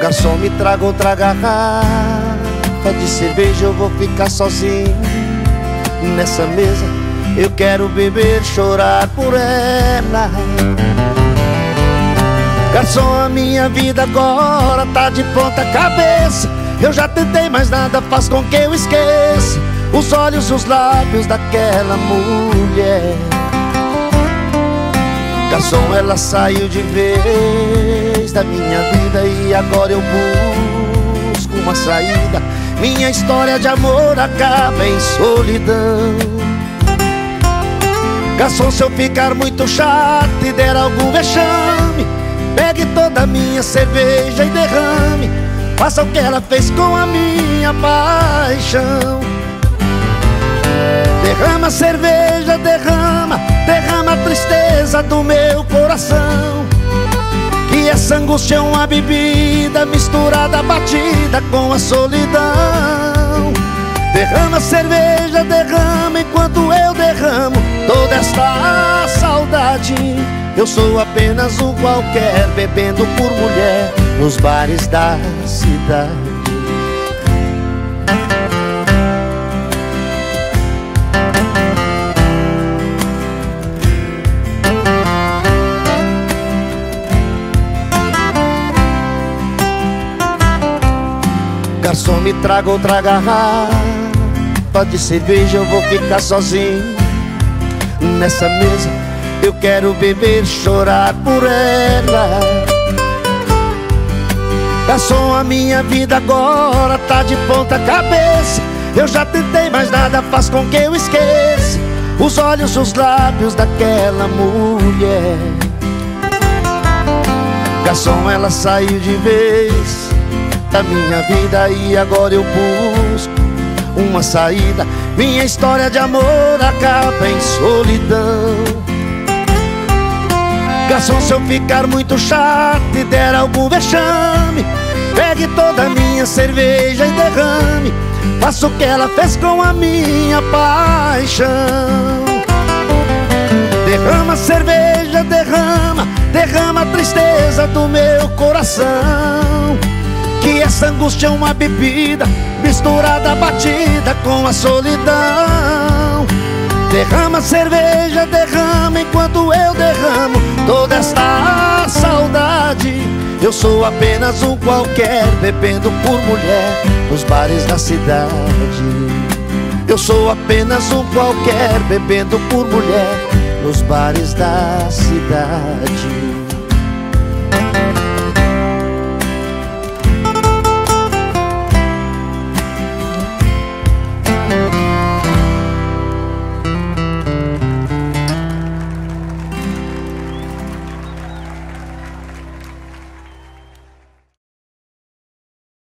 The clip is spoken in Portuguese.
Garçom, me traga outra garrafa de cerveja, eu vou ficar sozinho nessa mesa. Eu quero beber, chorar por ela. Garçom, a minha vida agora tá de ponta cabeça. Eu já tentei, mas nada faz com que eu esqueça os olhos e os lábios daquela mulher. Garçom, ela saiu de vez da minha vida e agora eu busco uma saída. Minha história de amor acaba em solidão. Garçom, se eu ficar muito chato e der algum vexame, pegue toda a minha cerveja e derrame. Faça o que ela fez com a minha paixão. Derrama cerveja, derrama, derrama a tristeza do meu coração. Que essa angústia é uma bebida misturada, batida com a solidão. Derrama cerveja, derrama enquanto eu derramo toda esta saudade. Eu sou apenas um qualquer, bebendo por mulher nos bares da cidade. Garçom, me traga outra garrafa de cerveja, eu vou ficar sozinho nessa mesa. Eu quero beber, chorar por ela. Garçom, a minha vida agora tá de ponta cabeça. Eu já tentei, mas nada faz com que eu esqueça os olhos e os lábios daquela mulher. Garçom, ela saiu de vez da minha vida e agora eu busco uma saída. Minha história de amor acaba em solidão. Garçom, se eu ficar muito chato e der algum vexame, pegue toda a minha cerveja e derrame. Faça o que ela fez com a minha paixão. Derrama cerveja, derrama, derrama a tristeza do meu coração. Que essa angústia é uma bebida misturada, batida com a solidão. Derrama cerveja, derrama enquanto eu derramo toda esta saudade. Eu sou apenas um qualquer, bebendo por mulher nos bares da cidade. Eu sou apenas um qualquer, bebendo por mulher nos bares da cidade.